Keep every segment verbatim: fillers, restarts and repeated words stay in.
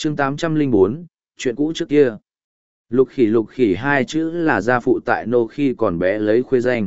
chương tám trăm lẻ bốn, chuyện cũ trước kia. Lục khỉ lục khỉ hai chữ là gia phụ tại nô khi còn bé lấy khuê danh.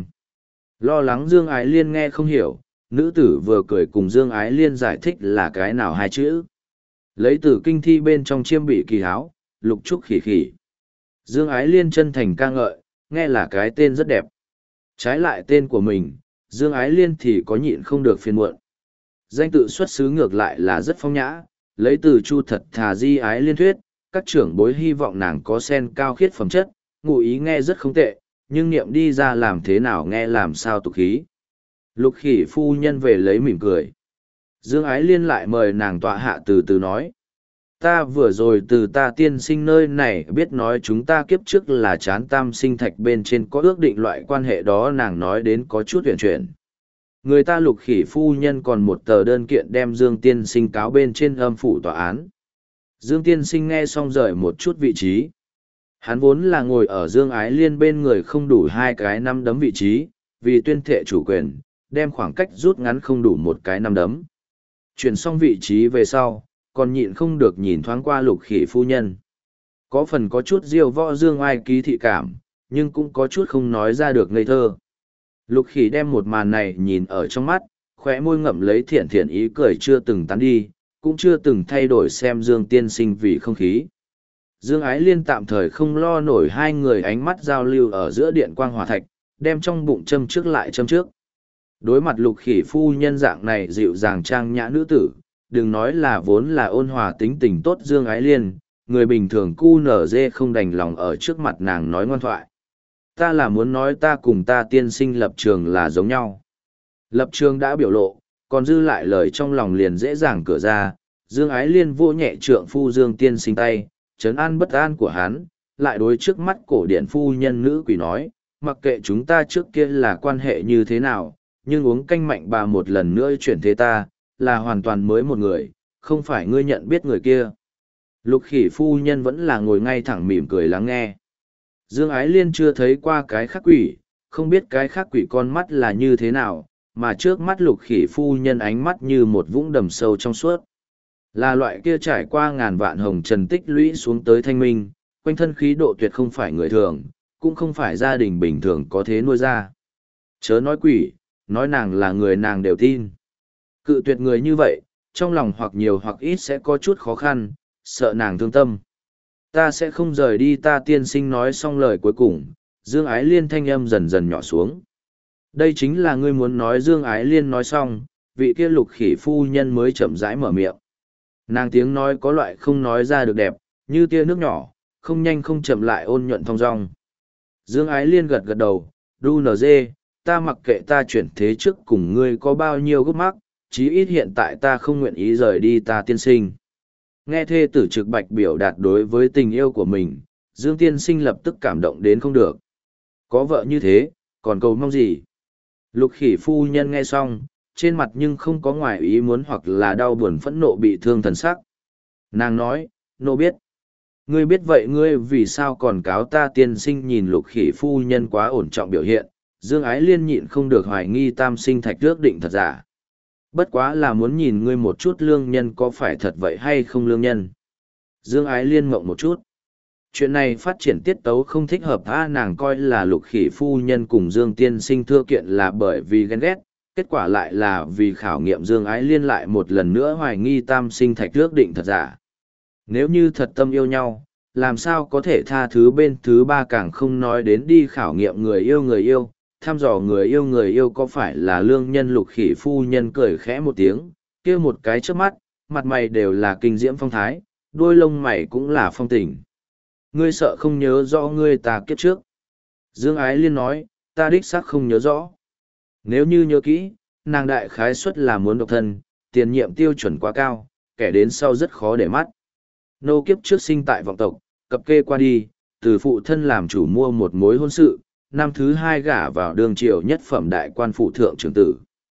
Lo lắng Dương Ái Liên nghe không hiểu, nữ tử vừa cười cùng Dương Ái Liên giải thích là cái nào hai chữ. Lấy từ kinh thi bên trong chiêm bị kỳ háo, lục trúc khỉ khỉ. Dương Ái Liên chân thành ca ngợi, nghe là cái tên rất đẹp. Trái lại tên của mình, Dương Ái Liên thì có nhịn không được phiền muộn. Danh tự xuất xứ ngược lại là rất phong nhã, lấy từ chu thật thà di ái liên thuyết, các trưởng bối hy vọng nàng có sen cao khiết phẩm chất, ngụ ý nghe rất không tệ, nhưng niệm đi ra làm thế nào nghe làm sao tục khí. Lục khỉ phu nhân về lấy mỉm cười. Dương Ái Liên lại mời nàng tọa hạ từ từ nói. Ta vừa rồi từ ta tiên sinh nơi này biết nói chúng ta kiếp trước là chán tam sinh thạch bên trên có ước định loại quan hệ đó, nàng nói đến có chút huyền chuyển. Người ta lục khỉ phu nhân còn một tờ đơn kiện đem Dương tiên sinh cáo bên trên âm phủ tòa án. Dương tiên sinh nghe xong rời một chút vị trí. Hắn vốn là ngồi ở Dương Ái Liên bên người không đủ hai cái năm đấm vị trí, vì tuyên thệ chủ quyền, đem khoảng cách rút ngắn không đủ một cái năm đấm. Chuyển xong vị trí về sau, còn nhịn không được nhìn thoáng qua lục khỉ phu nhân. Có phần có chút diêu võ Dương Ai ký thị cảm, nhưng cũng có chút không nói ra được ngây thơ. Lục khỉ đem một màn này nhìn ở trong mắt, khóe môi ngậm lấy thiện thiện ý cười chưa từng tán đi, cũng chưa từng thay đổi xem Dương tiên sinh vì không khí. Dương Ái Liên tạm thời không lo nổi hai người ánh mắt giao lưu ở giữa điện quang hỏa thạch, đem trong bụng châm trước lại châm trước. Đối mặt lục khỉ phu nhân dạng này dịu dàng trang nhã nữ tử, đừng nói là vốn là ôn hòa tính tình tốt Dương Ái Liên, người bình thường cu nở dê không đành lòng ở trước mặt nàng nói ngoan thoại. Ta là muốn nói ta cùng ta tiên sinh lập trường là giống nhau. Lập trường đã biểu lộ, còn dư lại lời trong lòng liền dễ dàng cửa ra. Dương Ái Liên vô nhẹ trượng phu Dương tiên sinh tay, trấn an bất an của hắn, lại đối trước mắt cổ điển phu nhân nữ quỷ nói, mặc kệ chúng ta trước kia là quan hệ như thế nào, nhưng uống canh mạnh bà một lần nữa chuyển thế ta, là hoàn toàn mới một người, không phải ngươi nhận biết người kia. Lục khỉ phu nhân vẫn là ngồi ngay thẳng mỉm cười lắng nghe. Dương Ái Liên chưa thấy qua cái khác quỷ, không biết cái khác quỷ con mắt là như thế nào, mà trước mắt lục khỉ phu nhân ánh mắt như một vũng đầm sâu trong suốt. Là loại kia trải qua ngàn vạn hồng trần tích lũy xuống tới thanh minh, quanh thân khí độ tuyệt không phải người thường, cũng không phải gia đình bình thường có thế nuôi ra. Chớ nói quỷ, nói nàng là người nàng đều tin. Cự tuyệt người như vậy, trong lòng hoặc nhiều hoặc ít sẽ có chút khó khăn, sợ nàng thương tâm. Ta sẽ không rời đi, ta tiên sinh nói xong lời cuối cùng, Dương Ái Liên thanh âm dần dần nhỏ xuống. Đây chính là ngươi muốn nói. Dương Ái Liên nói xong, vị kia lục khỉ phu nhân mới chậm rãi mở miệng. Nàng tiếng nói có loại không nói ra được đẹp, như tia nước nhỏ, không nhanh không chậm lại ôn nhuận thong dong. Dương Ái Liên gật gật đầu, đu nờ dê, ta mặc kệ ta chuyển thế trước cùng ngươi có bao nhiêu gốc mắc, chí ít hiện tại ta không nguyện ý rời đi ta tiên sinh. Nghe thê tử trực bạch biểu đạt đối với tình yêu của mình, Dương tiên sinh lập tức cảm động đến không được. Có vợ như thế, còn cầu mong gì? Lục khỉ phu nhân nghe xong, trên mặt nhưng không có ngoài ý muốn hoặc là đau buồn phẫn nộ bị thương thần sắc. Nàng nói, nô biết. Ngươi biết vậy ngươi vì sao còn cáo ta tiên sinh? Nhìn lục khỉ phu nhân quá ổn trọng biểu hiện, Dương Ái Liên nhịn không được hoài nghi tam sinh thạch ước định thật giả. Bất quá là muốn nhìn ngươi một chút lương nhân có phải thật vậy hay không lương nhân. Dương Ái Liên mộng một chút. Chuyện này phát triển tiết tấu không thích hợp, a nàng coi là lục khỉ phu nhân cùng Dương tiên sinh thưa kiện là bởi vì ghen ghét, kết quả lại là vì khảo nghiệm. Dương Ái Liên lại một lần nữa hoài nghi tam sinh thạch ước định thật giả. Nếu như thật tâm yêu nhau, làm sao có thể tha thứ bên thứ ba, càng không nói đến đi khảo nghiệm người yêu người yêu, thăm dò người yêu người yêu có phải là lương nhân. Lục khỉ phu nhân cười khẽ một tiếng, kia một cái trước mắt, mặt mày đều là kinh diễm phong thái, đôi lông mày cũng là phong tình. Ngươi sợ không nhớ rõ ngươi ta kiếp trước? Dương Ái Liên nói, ta đích xác không nhớ rõ. Nếu như nhớ kỹ, nàng đại khái suất là muốn độc thân, tiền nhiệm tiêu chuẩn quá cao, kẻ đến sau rất khó để mắt. Nô kiếp trước sinh tại vọng tộc, cập kê qua đi, từ phụ thân làm chủ mua một mối hôn sự, năm thứ hai gả vào đương triều nhất phẩm đại quan phụ thượng trưởng tử.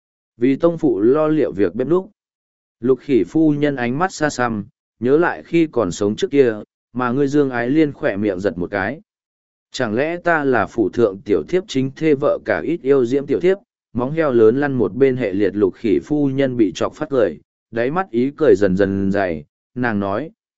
Vì tông phụ lo liệu việc bếp núc. Lục khỉ phu nhân ánh mắt xa xăm, nhớ lại khi còn sống trước kia, mà ngươi Dương Ái Liên khỏe miệng giật một cái. Chẳng lẽ ta là phụ thượng tiểu thiếp chính thê vợ cả ít yêu diễm tiểu thiếp? Móng heo lớn lăn một bên hệ liệt. Lục khỉ phu nhân bị chọc phát cười, đáy mắt ý cười dần dần dày, nàng nói,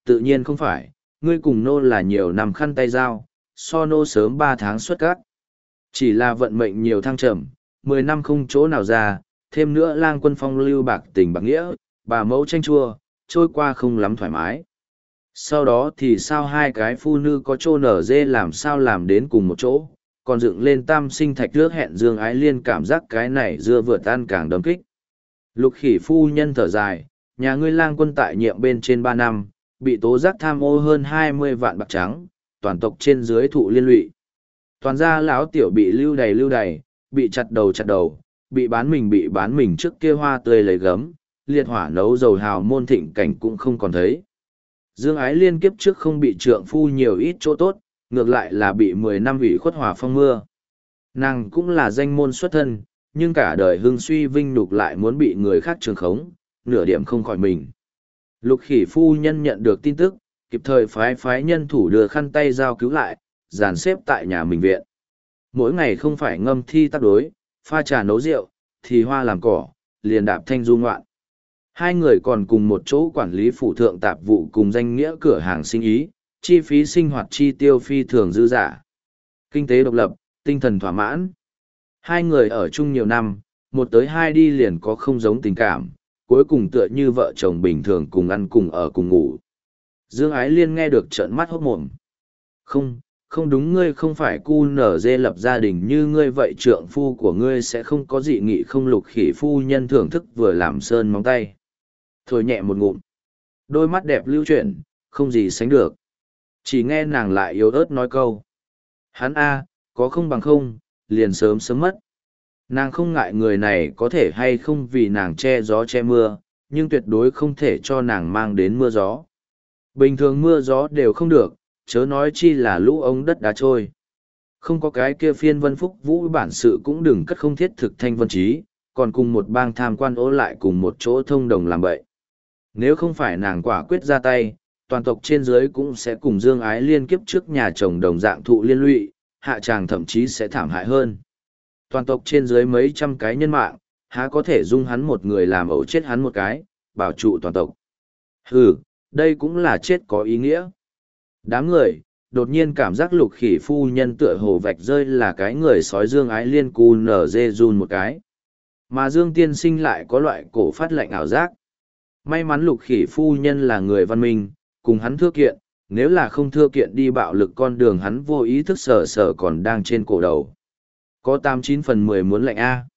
tự nhiên không phải, ngươi cùng nô là nhiều năm khăn tay dao, so nô sớm ba tháng xuất các. Chỉ là vận mệnh nhiều thăng trầm, mười năm không chỗ nào ra, thêm nữa lang quân phong lưu bạc tình bạc nghĩa, bà mẫu tranh chua, trôi qua không lắm thoải mái. Sau đó thì sao hai cái phu nữ có chỗ nở dê làm sao làm đến cùng một chỗ, còn dựng lên tam sinh thạch trước hẹn Dương Ái Liên cảm giác cái này dưa vượt ăn càng đấm kích. Lục khỉ phu nhân thở dài, nhà ngươi lang quân tại nhiệm bên trên ba năm, bị tố giác tham ô hơn hai mươi vạn bạc trắng, toàn tộc trên dưới thụ liên lụy. Toàn gia lão tiểu bị lưu đầy lưu đầy, bị chặt đầu chặt đầu, bị bán mình bị bán mình trước kia hoa tươi lấy gấm, liệt hỏa nấu dầu hào môn thịnh cảnh cũng không còn thấy. Dương Ái Liên kiếp trước không bị trượng phu nhiều ít chỗ tốt, ngược lại là bị mười năm ủy khuất hỏa phong mưa. Nàng cũng là danh môn xuất thân, nhưng cả đời hưng suy vinh nhục lại muốn bị người khác trường khống, nửa điểm không khỏi mình. Lục khỉ phu nhân nhận được tin tức, kịp thời phái phái nhân thủ đưa khăn tay giao cứu lại, dàn xếp tại nhà mình viện. Mỗi ngày không phải ngâm thi tác đối, pha trà nấu rượu, thì hoa làm cỏ, liền đạp thanh du ngoạn. Hai người còn cùng một chỗ quản lý phủ thượng tạp vụ cùng danh nghĩa cửa hàng sinh ý, chi phí sinh hoạt chi tiêu phi thường dư giả. Kinh tế độc lập, tinh thần thỏa mãn. Hai người ở chung nhiều năm, một tới hai đi liền có không giống tình cảm, cuối cùng tựa như vợ chồng bình thường cùng ăn cùng ở cùng ngủ. Dương Ái Liên nghe được trợn mắt hốt mồm. Không, không đúng, ngươi không phải cu nở dê lập gia đình như ngươi vậy, trượng phu của ngươi sẽ không có dị nghị không. Lục khỉ phu nhân thưởng thức vừa làm sơn móng tay. Thổi nhẹ một ngụm. Đôi mắt đẹp lưu chuyển, không gì sánh được. Chỉ nghe nàng lại yếu ớt nói câu. Hắn a, có không bằng không, liền sớm sớm mất. Nàng không ngại người này có thể hay không vì nàng che gió che mưa, nhưng tuyệt đối không thể cho nàng mang đến mưa gió. Bình thường mưa gió đều không được, chớ nói chi là lũ ống đất đá trôi. Không có cái kia phiên vân phúc vũ bản sự cũng đừng cất không thiết thực thanh vân trí, còn cùng một bang tham quan ố lại cùng một chỗ thông đồng làm bậy. Nếu không phải nàng quả quyết ra tay, toàn tộc trên dưới cũng sẽ cùng Dương Ái Liên kiếp trước nhà chồng đồng dạng thụ liên lụy, hạ tràng thậm chí sẽ thảm hại hơn. Toàn tộc trên dưới mấy trăm cái nhân mạng, há có thể dung hắn một người làm ẩu chết hắn một cái, bảo trụ toàn tộc. Hừ, đây cũng là chết có ý nghĩa. Đám người, đột nhiên cảm giác lục khỉ phu nhân tựa hồ vạch rơi là cái người sói Dương Ái Liên cu nở dê run một cái. Mà Dương Tiên Sinh lại có loại cổ phát lạnh ảo giác. May mắn lục khỉ phu nhân là người văn minh, cùng hắn thưa kiện, nếu là không thưa kiện đi bạo lực con đường hắn vô ý thức sở sở còn đang trên cổ đầu. Có tám chín phần mười muốn lạnh A.